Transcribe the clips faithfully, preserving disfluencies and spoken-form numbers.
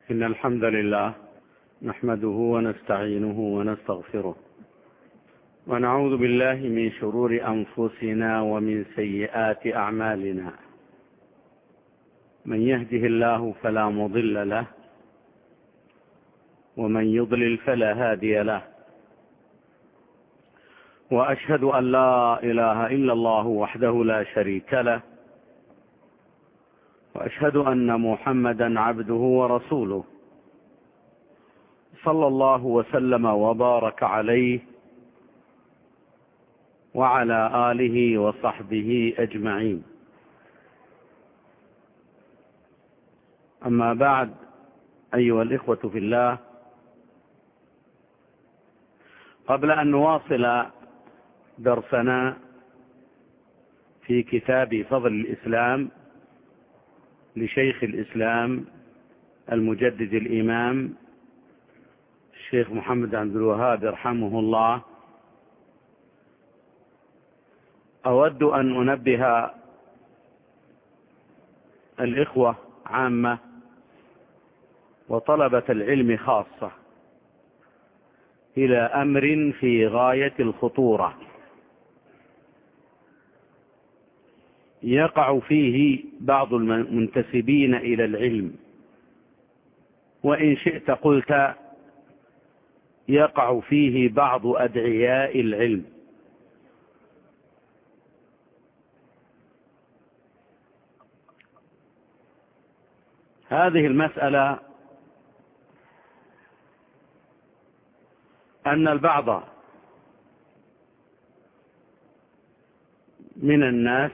إن الحمد لله نحمده ونستعينه ونستغفره ونعوذ بالله من شرور أنفسنا ومن سيئات أعمالنا. من يهده الله فلا مضل له ومن يضلل فلا هادي له، وأشهد أن لا إله إلا الله وحده لا شريك له، وأشهد أن محمدا عبده ورسوله صلى الله وسلم وبارك عليه وعلى آله وصحبه أجمعين. أما بعد، أيها الإخوة في الله، قبل أن نواصل درسنا في كتاب فضل الإسلام لشيخ الإسلام المجدد الإمام الشيخ محمد عبد الوهاب رحمه الله، أود أن أنبه الإخوة عامة وطلبة العلم خاصة إلى أمر في غاية الخطورة يقع فيه بعض المنتسبين إلى العلم، وإن شئت قلت يقع فيه بعض أدعياء العلم. هذه المسألة أن البعض من الناس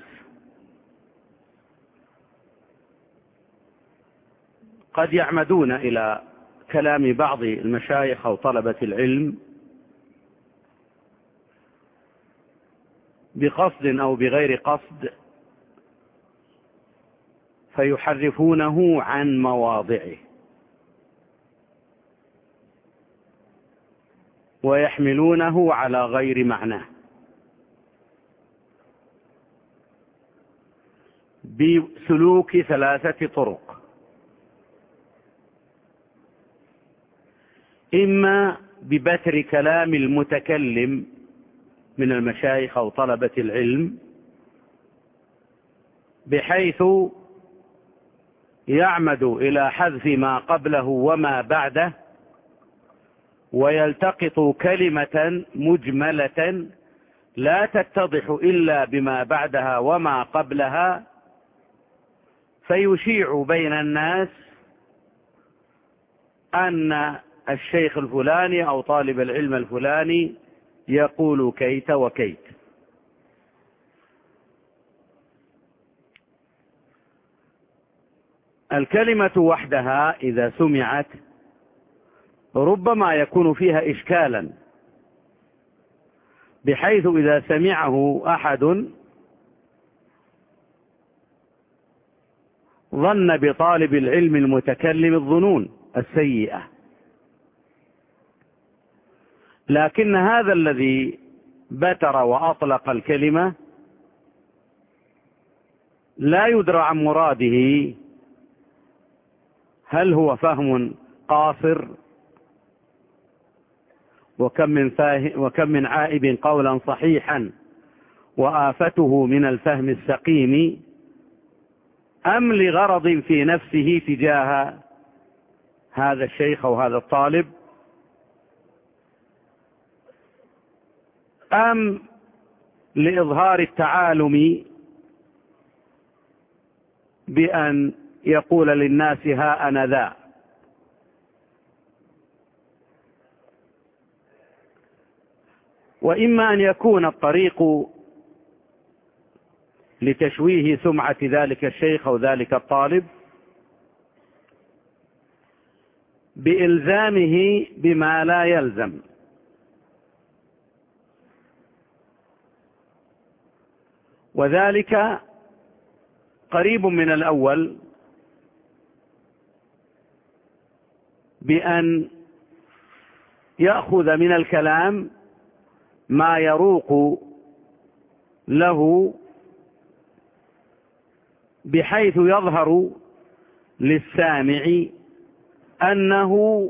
قد يعمدون إلى كلام بعض المشايخ أو طلبة العلم بقصد أو بغير قصد، فيحرفونه عن مواضعه ويحملونه على غير معناه بسلوك ثلاثة طرق: إما ببتر كلام المتكلم من المشايخ أو طلبة العلم بحيث يعمد إلى حذف ما قبله وما بعده، ويلتقط كلمة مجملة لا تتضح إلا بما بعدها وما قبلها، فيشيع بين الناس أن الشيخ الفلاني أو طالب العلم الفلاني يقول كيت وكيت. الكلمة وحدها إذا سمعت ربما يكون فيها إشكالا، بحيث إذا سمعه أحد ظن بطالب العلم المتكلم الظنون السيئة، لكن هذا الذي بتر وأطلق الكلمة لا يدرى عن مراده، هل هو فهم قاصر؟ وكم من, وكم من عائب قولا صحيحا وآفته من الفهم السقيم، أم لغرض في نفسه تجاه هذا الشيخ أو هذا الطالب، أم لإظهار التعالم بأن يقول للناس ها أنا ذا. وإما أن يكون الطريق لتشويه سمعة ذلك الشيخ أو ذلك الطالب بإلزامه بما لا يلزم، وذلك قريب من الأول، بأن يأخذ من الكلام ما يروق له بحيث يظهر للسامع أنه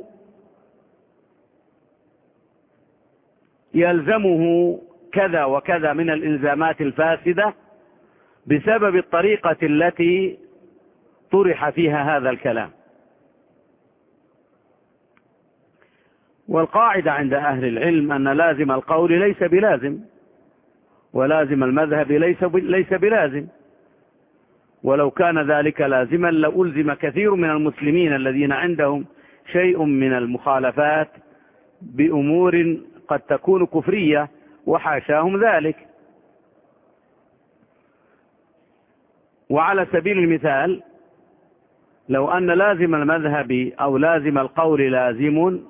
يلزمه كذا وكذا من الإلزامات الفاسدة بسبب الطريقة التي طرح فيها هذا الكلام. والقاعدة عند أهل العلم أن لازم القول ليس بلازم، ولازم المذهب ليس ليس بلازم، ولو كان ذلك لازما لألزم كثير من المسلمين الذين عندهم شيء من المخالفات بأمور قد تكون كفرية وحاشاهم ذلك. وعلى سبيل المثال لو أن لازم المذهب أو لازم القول لازم،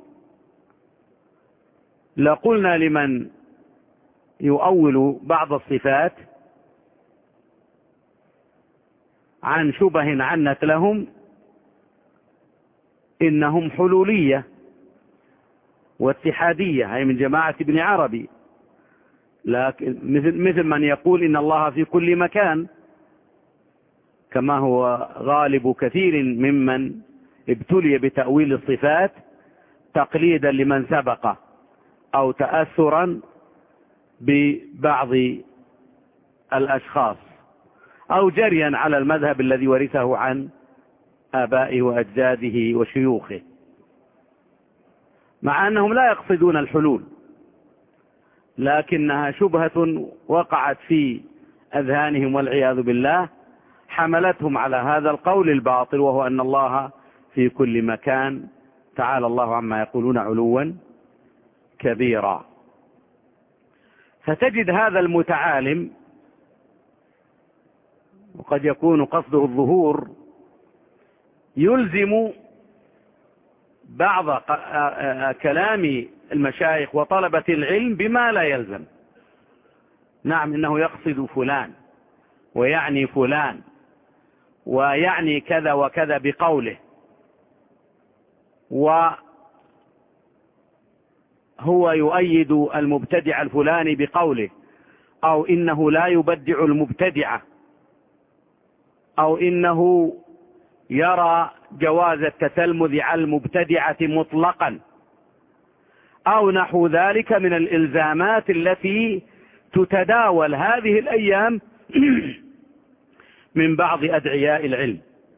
لقلنا لمن يؤول بعض الصفات عن شبه عنت لهم إنهم حلولية واتحادية، أي من جماعة ابن عربي، لكن مثل, مثل من يقول إن الله في كل مكان، كما هو غالب كثير ممن ابتلي بتأويل الصفات تقليدا لمن سبقه أو تأثرا ببعض الأشخاص أو جريا على المذهب الذي ورثه عن آبائه وأجداده وشيوخه، مع أنهم لا يقصدون الحلول، لكنها شبهة وقعت في أذهانهم والعياذ بالله حملتهم على هذا القول الباطل، وهو أن الله في كل مكان، تعالى الله عما يقولون علوا كبيرا. فتجد هذا المتعالم، وقد يكون قصده الظهور، يلزم بعض كلام المشايخ وطلبة العلم بما لا يلزم. نعم، إنه يقصد فلان ويعني فلان ويعني كذا وكذا بقوله، وهو يؤيد المبتدع الفلاني بقوله، أو إنه لا يبدع المبتدعة، أو إنه يرى جواز التتلمذ على المبتدعة مطلقا، أو نحو ذلك من الإلزامات التي تتداول هذه الأيام من بعض أدعياء العلم.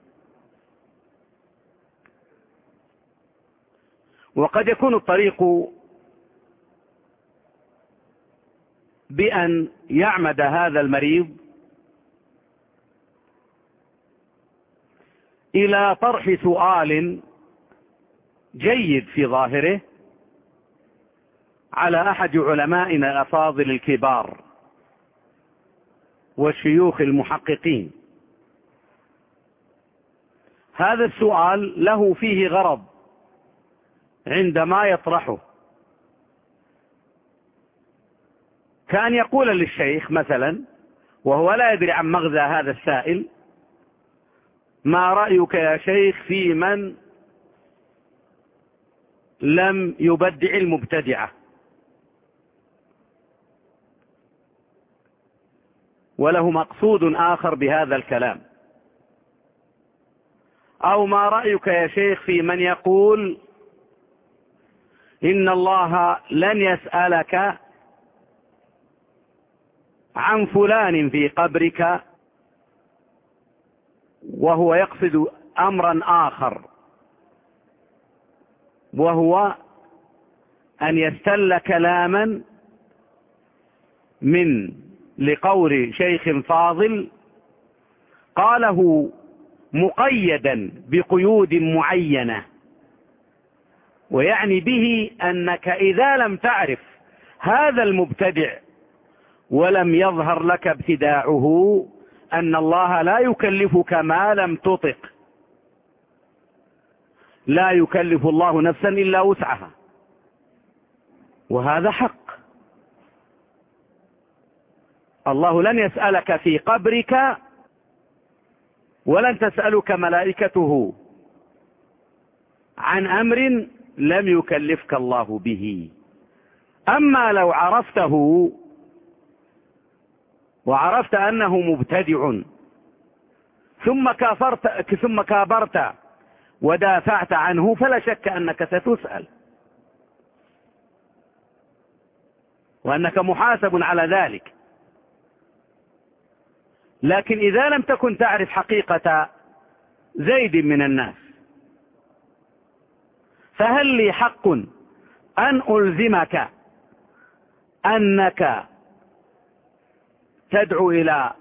وقد يكون الطريق بأن يعمد هذا المريض إلى طرح سؤال جيد في ظاهره على أحد علمائنا الأفاضل الكبار والشيوخ المحققين. هذا السؤال له فيه غرض عندما يطرحه، كان يقول للشيخ مثلا وهو لا يدري عن مغزى هذا السائل: ما رأيك يا شيخ في من لم يبدع المبتدعة؟ وله مقصود آخر بهذا الكلام. أو ما رأيك يا شيخ في من يقول إن الله لن يسألك عن فلان في قبرك، وهو يقصد أمرا آخر، وهو أن يستل كلاما من لقول شيخ فاضل قاله مقيدا بقيود معينة، ويعني به أنك إذا لم تعرف هذا المبتدع ولم يظهر لك ابتداعه أن الله لا يكلفك ما لم تطق. لا يكلف الله نفسا إلا وسعها، وهذا حق. الله لن يسألك في قبرك ولن تسألك ملائكته عن أمر لم يكلفك الله به. أما لو عرفته وعرفت أنه مبتدع ثم كافرت ثم كابرت ودافعت عنه فلا شك أنك ستسأل وأنك محاسب على ذلك. لكن إذا لم تكن تعرف حقيقة زيد من الناس فهل لي حق أن ألزمك أنك تدعو إلى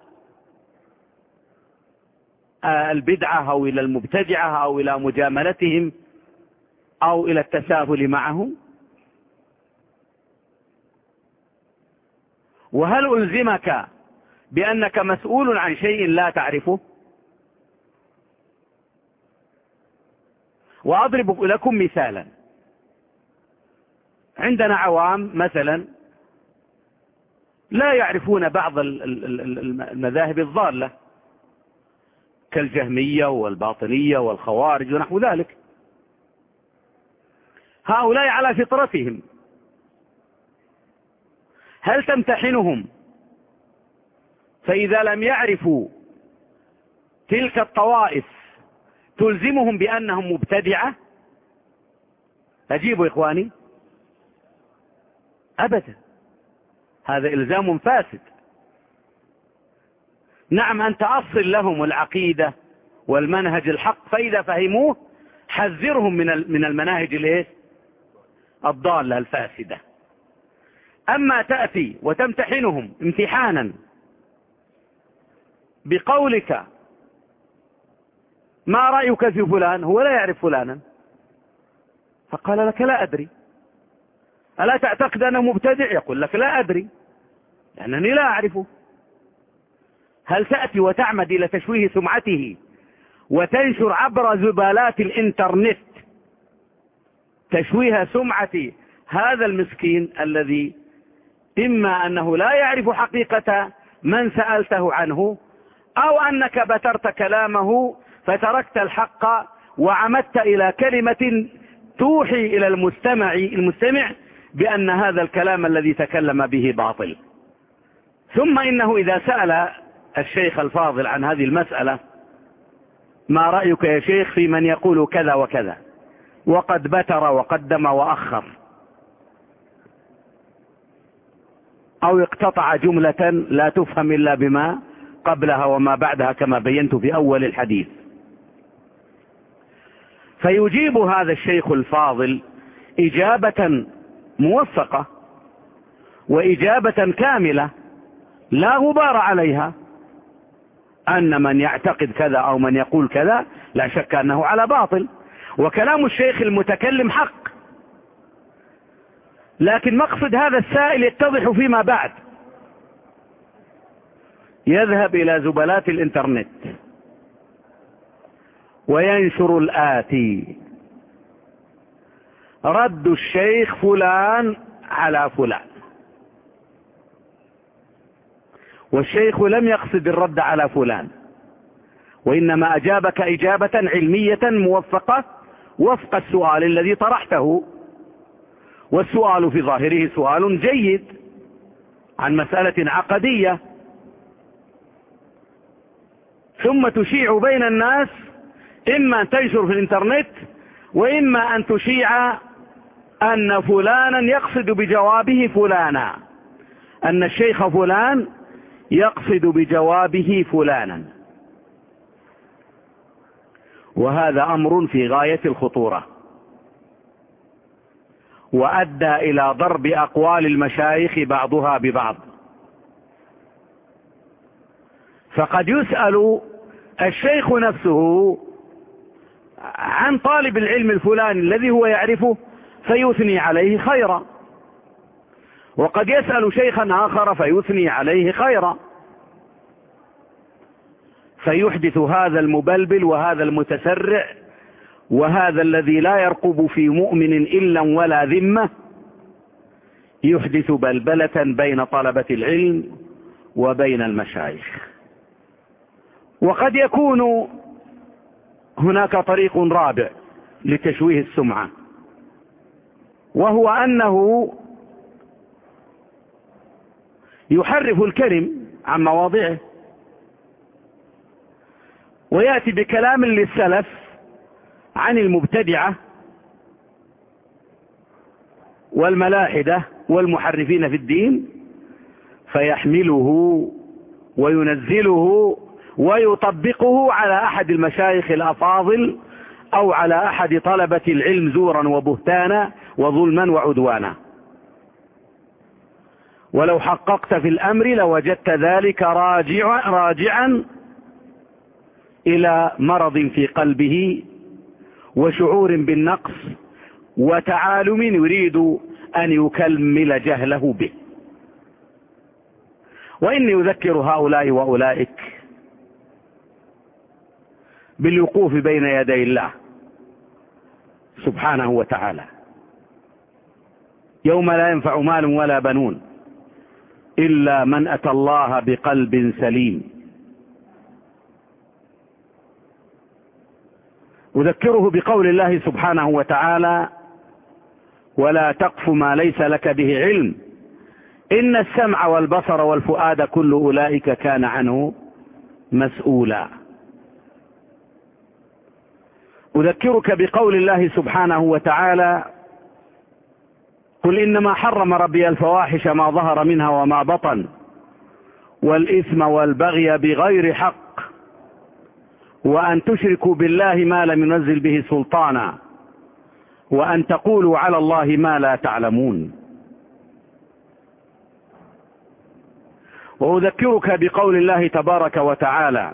البدعة أو إلى المبتدعة أو إلى مجاملتهم أو إلى التساهل معهم؟ وهل ألزمك بأنك مسؤول عن شيء لا تعرفه؟ وأضرب لكم مثالا. عندنا عوام مثلا لا يعرفون بعض المذاهب الضالة كالجهمية والباطنية والخوارج ونحو ذلك. هؤلاء على فطرتهم، هل تمتحنهم فإذا لم يعرفوا تلك الطوائف تلزمهم بأنهم مبتدعة؟ أجيبوا إخواني، أبدا، هذا إلزام فاسد. نعم أنت أصل لهم العقيدة والمنهج الحق، فإذا فهموه حذرهم من من المناهج الايه الضالة الفاسدة. أما تأتي وتمتحنهم امتحانا بقولك ما رأيك في فلان، هو لا يعرف فلانا، فقال لك لا أدري. ألا تعتقد أنه مبتدع؟ يقول لك لا أدري لأنني لا أعرفه. هل تأتي وتعمد إلى تشويه سمعته وتنشر عبر زبالات الإنترنت تشويه سمعة هذا المسكين الذي إما أنه لا يعرف حقيقة من سألته عنه، أو أنك بترت كلامه فتركت الحق وعمدت إلى كلمة توحي إلى المستمع المستمع بأن هذا الكلام الذي تكلم به باطل. ثم إنه إذا سأل الشيخ الفاضل عن هذه المسألة ما رأيك يا شيخ في من يقول كذا وكذا، وقد بتر وقدم وأخر أو اقتطع جملة لا تفهم إلا بما قبلها وما بعدها كما بينت في أول الحديث، فيجيب هذا الشيخ الفاضل إجابة موفقة وإجابة كاملة لا غبار عليها، أن من يعتقد كذا أو من يقول كذا لا شك أنه على باطل، وكلام الشيخ المتكلم حق. لكن مقصد هذا السائل يتضح فيما بعد، يذهب إلى زبلات الإنترنت وينشر الآتي: رد الشيخ فلان على فلان، والشيخ لم يقصد الرد على فلان، وإنما أجابك إجابة علمية موفقة وفق السؤال الذي طرحته، والسؤال في ظاهره سؤال جيد عن مسألة عقدية، ثم تشيع بين الناس، إما أن تنشر في الإنترنت وإما أن تشيع أن فلانا يقصد بجوابه فلانا، أن الشيخ فلان يقصد بجوابه فلانا، وهذا أمر في غاية الخطورة، وأدى إلى ضرب أقوال المشايخ بعضها ببعض. فقد يسأل الشيخ نفسه عن طالب العلم الفلاني الذي هو يعرفه فيثني عليه خيرا، وقد يسأل شيخا آخر فيثني عليه خيرا، فيحدث هذا المبلبل وهذا المتسرع وهذا الذي لا يرقب في مؤمن إلا ولا ذمة، يحدث بلبلة بين طلبة العلم وبين المشايخ. وقد يكون هناك طريق رابع لتشويه السمعة، وهو أنه يحرف الكلم عن مواضعه ويأتي بكلام للسلف عن المبتدعة والملاحدة والمحرفين في الدين، فيحمله وينزله ويطبقه على أحد المشايخ الأفاضل أو على أحد طلبة العلم زورا وبهتانا وظلما وعدوانا. ولو حققت في الأمر لوجدت ذلك راجع راجعا إلى مرض في قلبه وشعور بالنقص وتعالم يريد أن يكمل جهله به. وإني أذكر هؤلاء وأولئك بالوقوف بين يدي الله سبحانه وتعالى يوم لا ينفع مال ولا بنون إلا من أتى الله بقلب سليم. أذكره بقول الله سبحانه وتعالى: ولا تقف ما ليس لك به علم إن السمع والبصر والفؤاد كل أولئك كان عنه مسؤولا. أذكرك بقول الله سبحانه وتعالى: قل إنما حرم ربي الفواحش ما ظهر منها وما بطن والإثم والبغي بغير حق وأن تشركوا بالله ما لم ينزل به سلطانا وأن تقولوا على الله ما لا تعلمون. وأذكرك بقول الله تبارك وتعالى: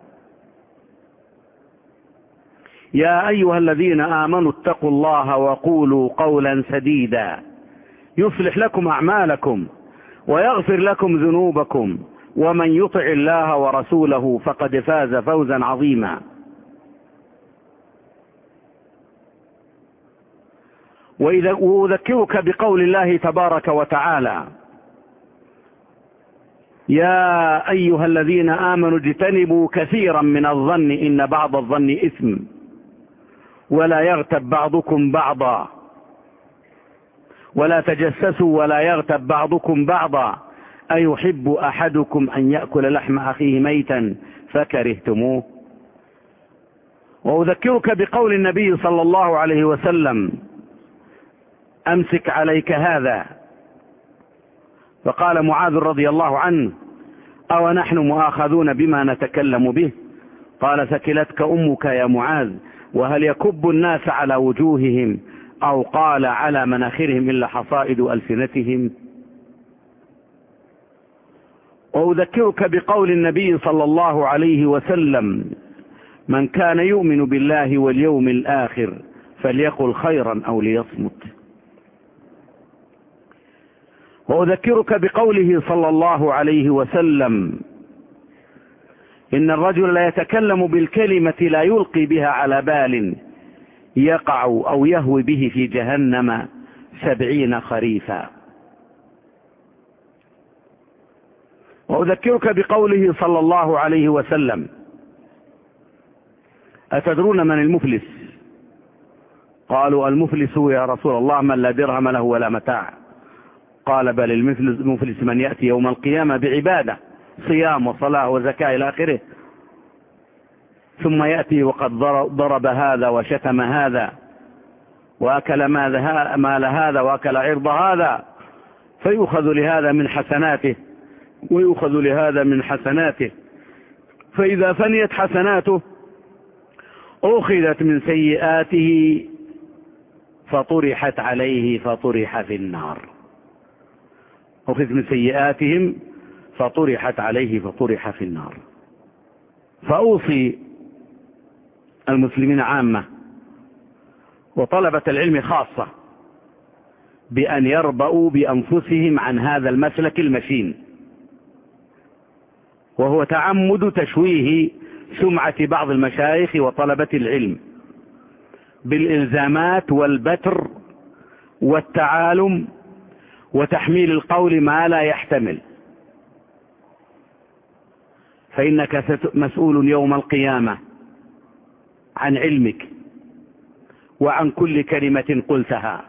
يا أيها الذين آمنوا اتقوا الله وقولوا قولا سديدا يصلح لكم أعمالكم ويغفر لكم ذنوبكم ومن يطع الله ورسوله فقد فاز فوزا عظيما. وأذكرك بقول الله تبارك وتعالى: يا أيها الذين آمنوا اجتنبوا كثيرا من الظن إن بعض الظن إثم ولا يغتب بعضكم بعضا ولا تجسسوا ولا يغتب بعضكم بعضا أيحب أحدكم أن يأكل لحم أخيه ميتا فكرهتموه. وأذكرك بقول النبي صلى الله عليه وسلم: أمسك عليك هذا. فقال معاذ رضي الله عنه: أو نحن مؤاخذون بما نتكلم به؟ قال: ثكلتك أمك يا معاذ، وهل يكب الناس على وجوههم أو قال على مناخرهم إلا حصائد ألسنتهم. وأذكرك بقول النبي صلى الله عليه وسلم: من كان يؤمن بالله واليوم الآخر فليقل خيرا أو ليصمت. وأذكرك بقوله صلى الله عليه وسلم: إن الرجل لا يتكلم بالكلمة لا يلقي بها على بال يقع أو يهوي به في جهنم سبعين خريفا. وأذكرك بقوله صلى الله عليه وسلم: أتدرون من المفلس؟ قالوا: المفلس يا رسول الله من لا درهم له ولا متاع. قال: بل المفلس من يأتي يوم القيامة بعبادة صيام وصلاة وزكاة إلى آخره، ثم يأتي وقد ضرب هذا وشتم هذا وأكل مال هذا وأكل عرض هذا، فيؤخذ لهذا من حسناته ويؤخذ لهذا من حسناته، فإذا فنيت حسناته أخذت من سيئاته فطرحت عليه فطرح في النار. أخذت من سيئاتهم فطرحت عليه فطرح في النار. فأوصي المسلمين عامة وطلبة العلم خاصة بأن يربؤوا بأنفسهم عن هذا المسلك المشين، وهو تعمد تشويه سمعة بعض المشايخ وطلبة العلم بالإلزامات والبتر والتعالم وتحميل القول ما لا يحتمل. فإنك مسؤول يوم القيامة عن علمك وعن كل كلمة قلتها.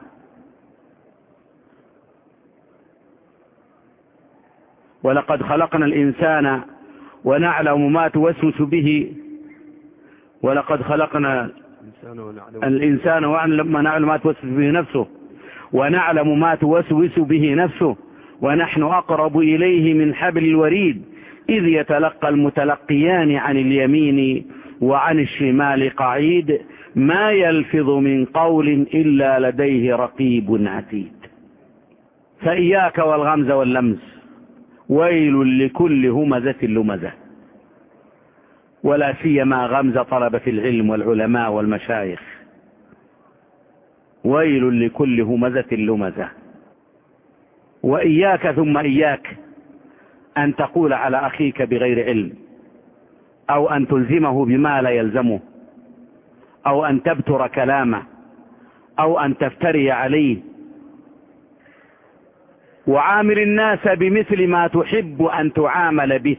ولقد خلقنا الإنسان ونعلم ما توسوس به ولقد خلقنا الإنسان ونعلم ما نعلم ما توسوس به نفسه ونعلم ما توسوس به نفسه ونحن أقرب إليه من حبل الوريد إذ يتلقى المتلقيان عن اليمين وعن الشمال قعيد ما يلفظ من قول إلا لديه رقيب عتيد. فإياك والغمز واللمز، ويل لكل همزة لمزة، ولا سيما غمز طلبة العلم والعلماء والمشايخ. ويل لكل همزة لمزة. وإياك ثم إياك أن تقول على أخيك بغير علم، أو أن تلزمه بما لا يلزمه، أو أن تبتر كلامه، أو أن تفتري عليه. وعامل الناس بمثل ما تحب أن تعامل به،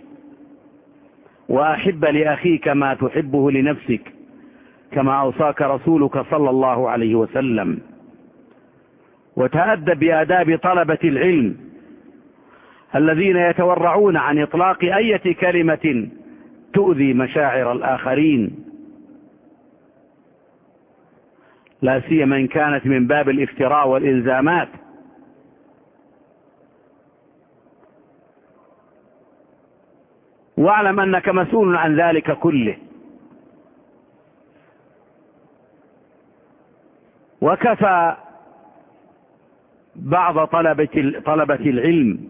وأحب لأخيك ما تحبه لنفسك، كما أوصاك رسولك صلى الله عليه وسلم. وتأدب بآداب طلبة العلم الذين يتورعون عن إطلاق أي كلمة تؤذي مشاعر الآخرين، لا سيما إن كانت من باب الافتراء والإلزامات. واعلم أنك مسؤول عن ذلك كله. وكفى بعض طلبة طلبة العلم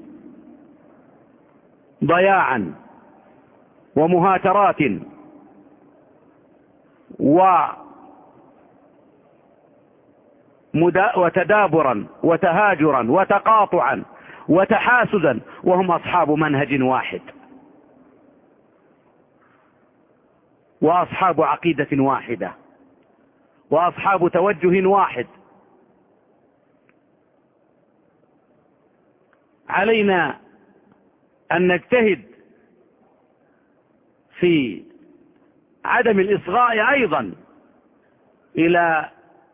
ضياعا ومهاترات وتدابرا وتهاجرا وتقاطعا وتحاسدا وهم أصحاب منهج واحد وأصحاب عقيدة واحدة وأصحاب توجه واحد. علينا أن نجتهد في عدم الإصغاء أيضا إلى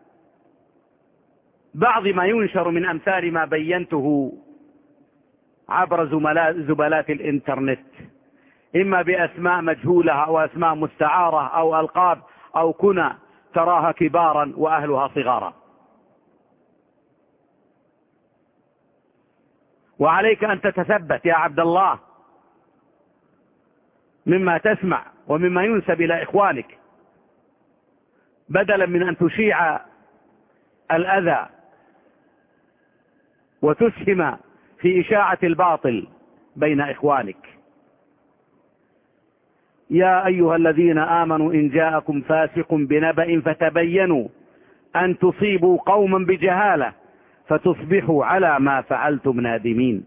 بعض ما ينشر من أمثال ما بينته عبر زبالات الإنترنت، إما بأسماء مجهولة أو أسماء مستعارة أو ألقاب أو كنى تراها كبارا وأهلها صغارا. وعليك أن تتثبت يا عبد الله مما تسمع ومما ينسب إلى إخوانك، بدلا من أن تشيع الأذى وتسهم في إشاعة الباطل بين إخوانك. يا أيها الذين آمنوا إن جاءكم فاسق بنبأ فتبينوا أن تصيبوا قوما بجهالة فتصبحوا على ما فعلتم نادمين.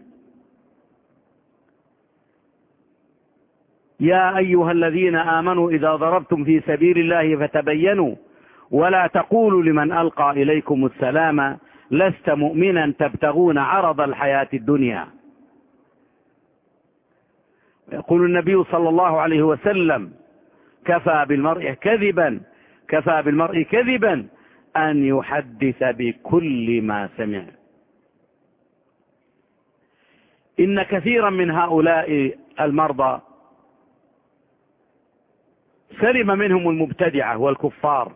يا أيها الذين آمنوا إذا ضربتم في سبيل الله فتبينوا ولا تقولوا لمن ألقى إليكم السلام لست مؤمنا تبتغون عرض الحياة الدنيا. يقول النبي صلى الله عليه وسلم كفى بالمرء كذبا كفى بالمرء كذبا أن يحدث بكل ما سمع. إن كثيرا من هؤلاء المرضى سلم منهم المبتدعة والكفار،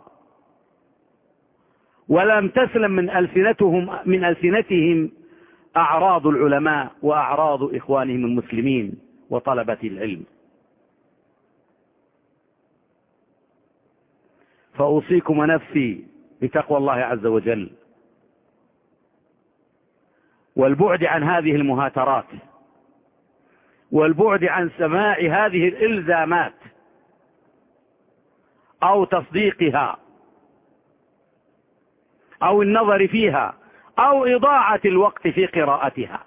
ولم تسلم من ألسنتهم من ألسنتهم أعراض العلماء وأعراض إخوانهم المسلمين وطلبة العلم. فأوصيكم ونفسي بتقوى الله عز وجل والبعد عن هذه المهاترات والبعد عن سماع هذه الإلزامات أو تصديقها أو النظر فيها أو إضاعة الوقت في قراءتها.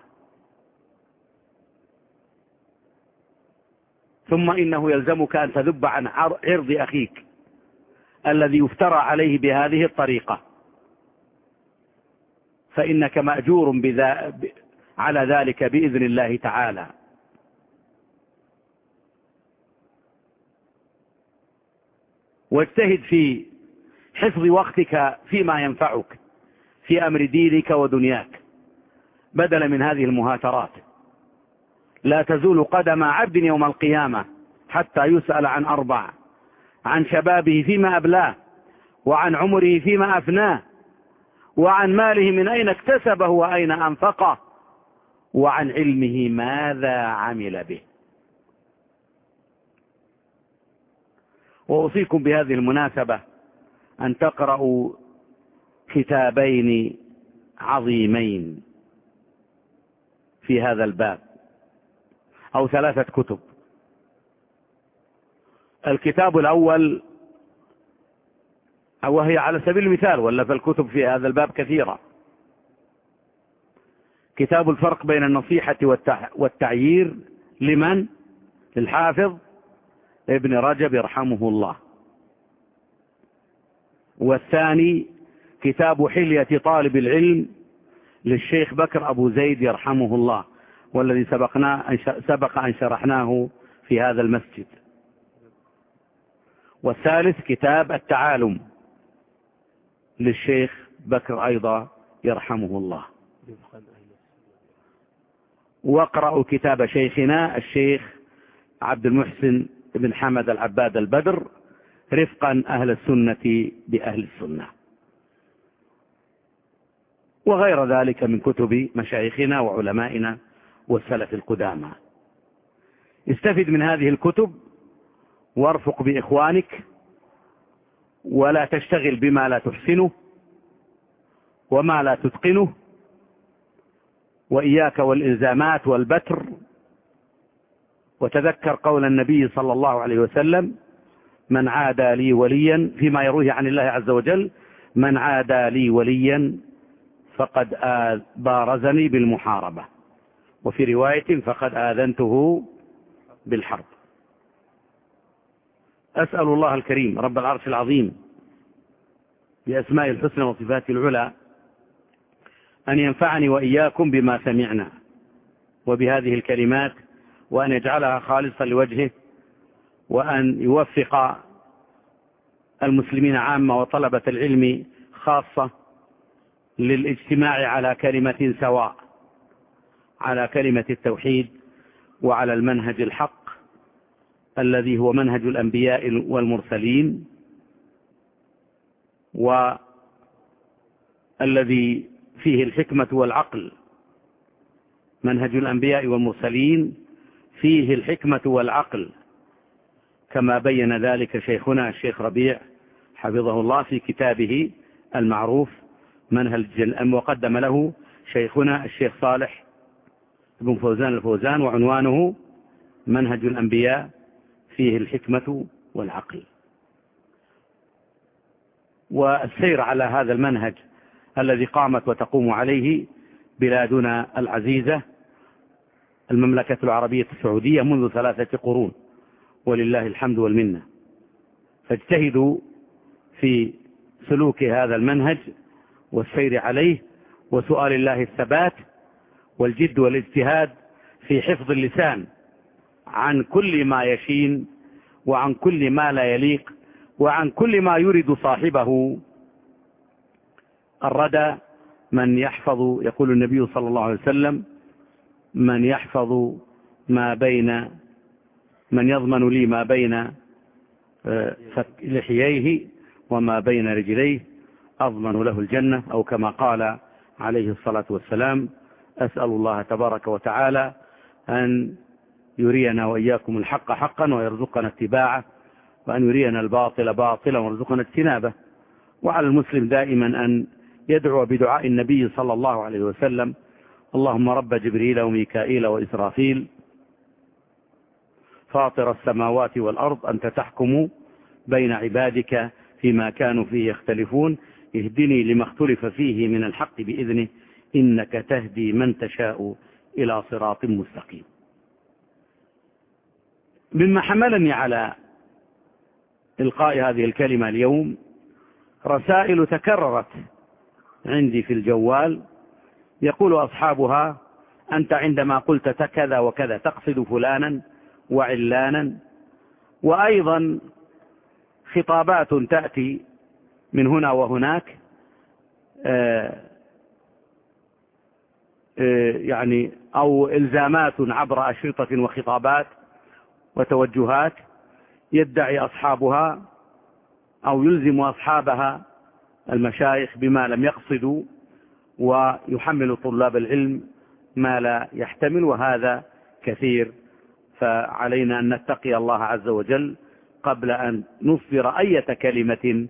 ثم إنه يلزمك أن تذب عن عرض أخيك الذي يفترى عليه بهذه الطريقة، فإنك مأجور بذا على ذلك بإذن الله تعالى. واجتهد في حفظ وقتك فيما ينفعك في أمر دينك ودنياك بدلا من هذه المهاترات. لا تزول قدم عبد يوم القيامة حتى يسأل عن أربع: عن شبابه فيما أبلاه، وعن عمره فيما أفناه، وعن ماله من أين اكتسبه وأين أنفقه، وعن علمه ماذا عمل به. وأوصيكم بهذه المناسبة أن تقرأوا كتابين عظيمين في هذا الباب، أو ثلاثة كتب. الكتاب الأول، وهي على سبيل المثال، ولا فالكتب في هذا الباب كثيرة، كتاب الفرق بين النصيحة والتعيير لمن؟ للحافظ ابن رجب يرحمه الله. والثاني كتاب حلية طالب العلم للشيخ بكر أبو زيد يرحمه الله، والذي سبقنا سبق أن شرحناه في هذا المسجد. والثالث كتاب التعالم للشيخ بكر أيضا يرحمه الله. واقرأوا كتاب شيخنا الشيخ عبد المحسن بن حمد العباد البدر، رفقا أهل السنة بأهل السنة، وغير ذلك من كتب مشايخنا وعلمائنا والسلف القدامى. استفد من هذه الكتب وارفق بإخوانك، ولا تشتغل بما لا تحسنه وما لا تتقنه، وإياك والإلزامات والبتر. وتذكر قول النبي صلى الله عليه وسلم: من عادى لي وليا، فيما يرويه عن الله عز وجل: من عادى لي وليا فقد بارزني بالمحاربة، وفي رواية: فقد آذنته بالحرب. أسأل الله الكريم رب العرش العظيم بأسماء الحسنى وصفات العلى أن ينفعني وإياكم بما سمعنا وبهذه الكلمات، وأن يجعلها خالصا لوجهه، وأن يوفق المسلمين عامة وطلبة العلم خاصة للاجتماع على كلمة سواء، على كلمة التوحيد، وعلى المنهج الحق الذي هو منهج الأنبياء والمرسلين، والذي فيه الحكمة والعقل. منهج الأنبياء والمرسلين فيه الحكمة والعقل، كما بين ذلك شيخنا الشيخ ربيع حفظه الله في كتابه المعروف منهج الأم، وقدم له شيخنا الشيخ صالح بن فوزان الفوزان، وعنوانه منهج الأنبياء فيه الحكمة والعقل. والسير على هذا المنهج الذي قامت وتقوم عليه بلادنا العزيزة المملكة العربية السعودية منذ ثلاثة قرون، ولله الحمد والمنة. فاجتهدوا في سلوك هذا المنهج والسير عليه، وسؤال الله الثبات والجد والاجتهاد في حفظ اللسان عن كل ما يشين، وعن كل ما لا يليق، وعن كل ما يرد صاحبه الردى. من يحفظ، يقول النبي صلى الله عليه وسلم: من يحفظ ما بين من يضمن لي ما بين لحييه وما بين رجليه أضمن له الجنة، أو كما قال عليه الصلاة والسلام. أسأل الله تبارك وتعالى أن يرينا وإياكم الحق حقا ويرزقنا اتباعه، وأن يرينا الباطل باطلا ويرزقنا اجتنابه. وعلى المسلم دائما أن يدعو بدعاء النبي صلى الله عليه وسلم: اللهم رب جبريل وميكائيل وإسرافيل فاطر السماوات والأرض، أنت تحكم بين عبادك فيما كانوا فيه يختلفون، اهدني لما اختلف فيه من الحق بإذنه، إنك تهدي من تشاء إلى صراط مستقيم. مما حملني على إلقاء هذه الكلمة اليوم رسائل تكررت عندي في الجوال، يقول أصحابها: أنت عندما قلت كذا وكذا تقصد فلانا وعلانا. وأيضا خطابات تأتي من هنا وهناك، آآ آآ يعني أو إلزامات عبر أشرطة وخطابات وتوجهات، يدعي أصحابها أو يلزم أصحابها المشايخ بما لم يقصدوا، ويحمل طلاب العلم ما لا يحتمل، وهذا كثير. فعلينا أن نتقي الله عز وجل قبل أن نصدر أي كلمة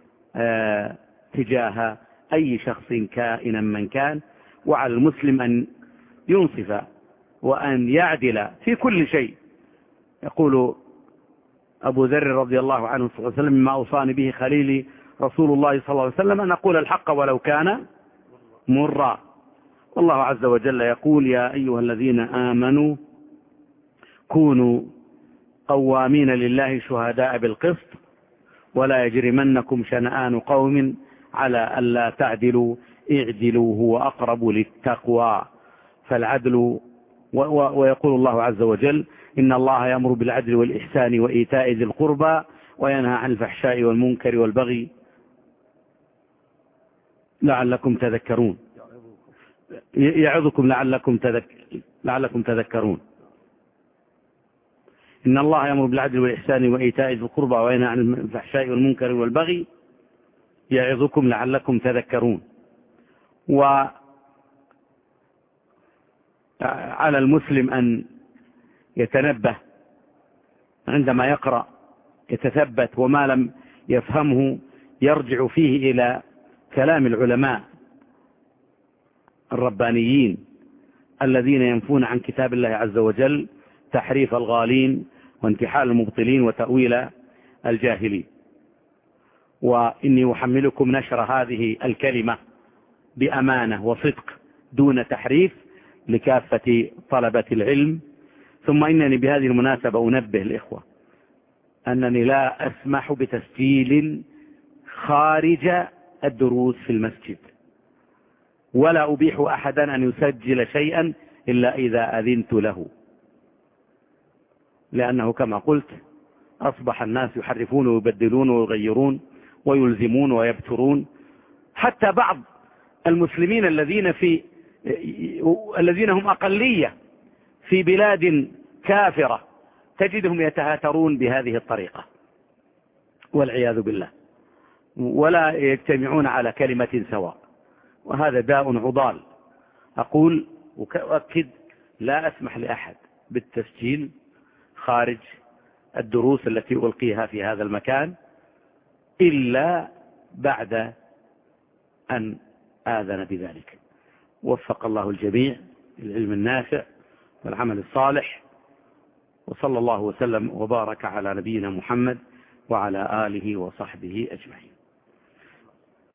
تجاه أي شخص كائنا من كان. وعلى المسلم أن ينصف وأن يعدل في كل شيء. يقول أبو ذر رضي الله عنه صلى الله عليه وسلم: مما أوصاني به خليلي رسول الله صلى الله عليه وسلم أن أقول الحق ولو كان مرا. والله عز وجل يقول: يا أيها الذين آمنوا كونوا قوامين لله شهداء بالقسط ولا يجرمنكم شنآن قوم على ألا تعدلوا اعدلوا هو أقرب للتقوى. فالعدل، ويقول الله عز وجل: إن الله يأمر بالعدل والإحسان وإيتاء ذي القربى وينهى عن الفحشاء والمنكر والبغي لعلكم تذكرون يعظكم لعلكم تذك... لعلكم تذكرون. إن الله يأمر بالعدل والإحسان وإيتاء ذي القربى وينهى عن الفحشاء والمنكر والبغي يعظكم لعلكم تذكرون. وعلى المسلم أن يتنبه عندما يقرأ، يتثبت، وما لم يفهمه يرجع فيه إلى كلام العلماء الربانيين الذين ينفون عن كتاب الله عز وجل تحريف الغالين وانتحال المبطلين وتأويل الجاهلين. وإني أحملكم نشر هذه الكلمة بأمانة وصدق دون تحريف لكافة طلبة العلم. ثم إنني بهذه المناسبة أنبه الإخوة أنني لا أسمح بتسجيل خارج الدروس في المسجد، ولا أبيح أحدا أن يسجل شيئا إلا إذا أذنت له، لأنه كما قلت أصبح الناس يحرفون ويبدلون ويغيرون ويلزمون ويبترون. حتى بعض المسلمين الذين في الذين هم أقلية في بلاد كافرة تجدهم يتهاترون بهذه الطريقة والعياذ بالله، ولا يجتمعون على كلمة سواء، وهذا داء عضال. أقول وأكد: لا أسمح لأحد بالتسجيل خارج الدروس التي ألقيها في هذا المكان إلا بعد أن آذن بذلك. وفق الله الجميع للعلم النافع والعمل الصالح، وصلى الله وسلم وبارك على نبينا محمد وعلى آله وصحبه أجمعين.